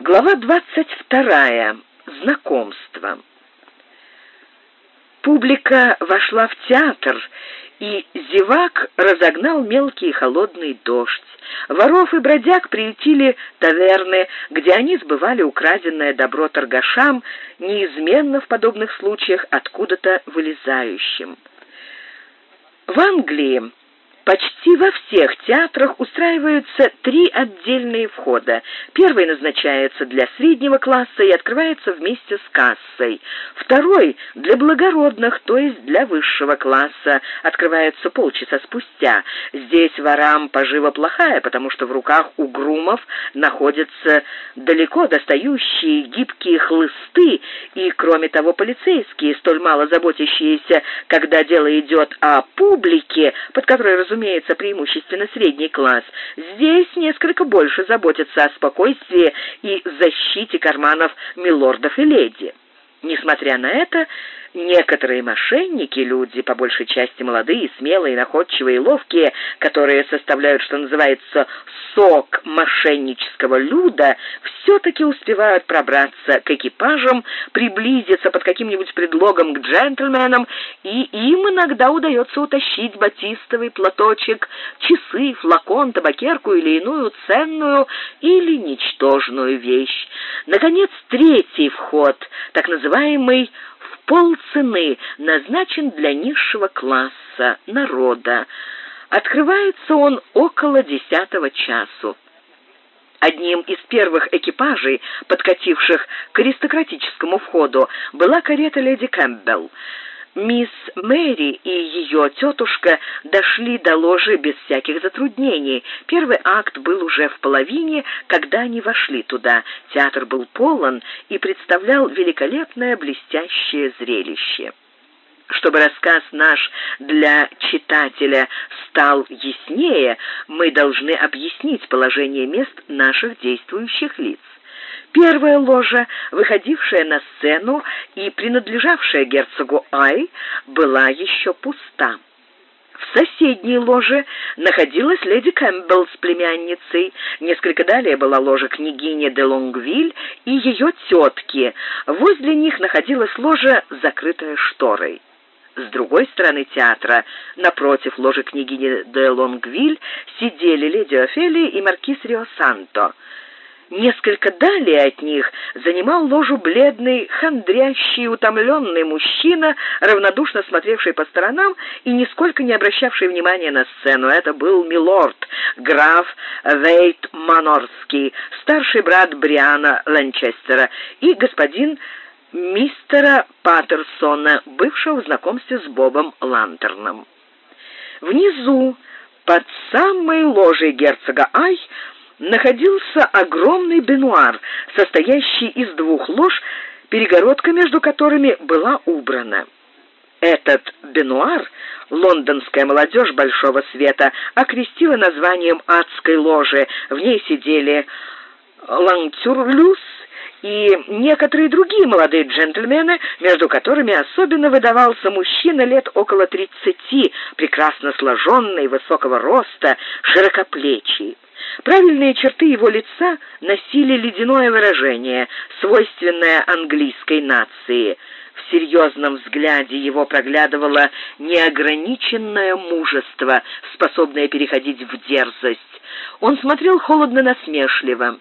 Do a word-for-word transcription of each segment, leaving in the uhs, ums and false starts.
Глава двадцать вторая. Знакомство. Публика вошла в театр, и зевак разогнал мелкий холодный дождь. Воров и бродяг приютили таверны, где они сбывали украденное добро торгашам, неизменно в подобных случаях откуда-то вылезающим. В Англии почти во всех театрах устраиваются три отдельные входа. Первый назначается для среднего класса и открывается вместе с кассой. Второй — для благородных, то есть для высшего класса, открывается полчаса спустя. Здесь ворам пожива плохая, потому что в руках у грумов находятся далеко достающие гибкие хлысты, и, кроме того, полицейские, столь мало заботящиеся, когда дело идет о публике, под которой, разумеется, разумеется, преимущественно средний класс, здесь несколько больше заботятся о спокойствии и защите карманов милордов и леди. Несмотря на это, некоторые мошенники, люди, по большей части молодые, смелые, находчивые и ловкие, которые составляют, что называется, сок мошеннического люда, все-таки успевают пробраться к экипажам, приблизиться под каким-нибудь предлогом к джентльменам, и им иногда удается утащить батистовый платочек, часы, флакон, табакерку или иную ценную или ничтожную вещь. Наконец, третий вход, так называемый в полцены, назначен для низшего класса, народа. Открывается он около десятого часу. Одним из первых экипажей, подкативших к аристократическому входу, была карета леди Кэмпбелл. Мисс Мэри и ее тетушка дошли до ложи без всяких затруднений. Первый акт был уже в половине, когда они вошли туда. Театр был полон и представлял великолепное блестящее зрелище. Чтобы рассказ наш для читателя стал яснее, мы должны объяснить положение мест наших действующих лиц. Первая ложа, выходившая на сцену и принадлежавшая герцогу Ай, была еще пуста. В соседней ложе находилась леди Кэмпбелл с племянницей. Несколько далее была ложа княгини де Лонгвиль и ее тетки. Возле них находилась ложа, закрытая шторой. С другой стороны театра, напротив ложи княгини де Лонгвиль, сидели леди Офелия и маркиз Рио-Санто. Несколько далее от них занимал ложу бледный, хандрящий, утомленный мужчина, равнодушно смотревший по сторонам и нисколько не обращавший внимания на сцену. Это был милорд, граф Вейт Манорский, старший брат Бриана Ланчестера, и господин мистера Паттерсона, бывшего в знакомстве с Бобом Лантерном. Внизу, под самой ложей герцога Ай, находился огромный бенуар, состоящий из двух лож, перегородка между которыми была убрана. Этот бенуар лондонская молодежь большого света окрестила названием «Адской ложи». В ней сидели Лантюрлюс и некоторые другие молодые джентльмены, между которыми особенно выдавался мужчина лет около тридцати, прекрасно сложенный, высокого роста, широкоплечий. Правильные черты его лица носили ледяное выражение, свойственное английской нации. В серьезном взгляде его проглядывало неограниченное мужество, способное переходить в дерзость. Он смотрел холодно-насмешливо.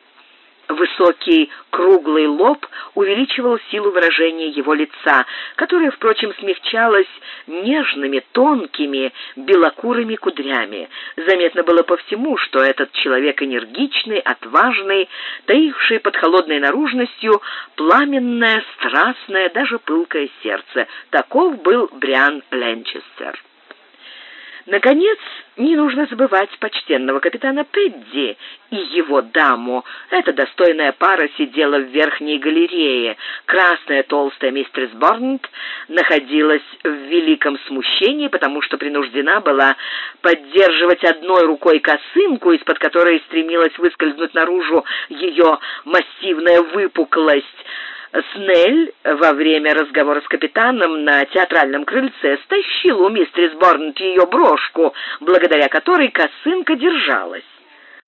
Высокий круглый лоб увеличивал силу выражения его лица, которое, впрочем, смягчалось нежными, тонкими, белокурыми кудрями. Заметно было по всему, что этот человек энергичный, отважный, таивший под холодной наружностью пламенное, страстное, даже пылкое сердце. Таков был Бриан Ланчестер. Наконец, не нужно забывать почтенного капитана Пэдди и его даму. Эта достойная пара сидела в верхней галерее. Красная толстая мистерс Борнт находилась в великом смущении, потому что принуждена была поддерживать одной рукой косынку, из-под которой стремилась выскользнуть наружу ее массивная выпуклость. Снель во время разговора с капитаном на театральном крыльце стащил у мистерс Борнт ее брошку, благодаря которой косынка держалась.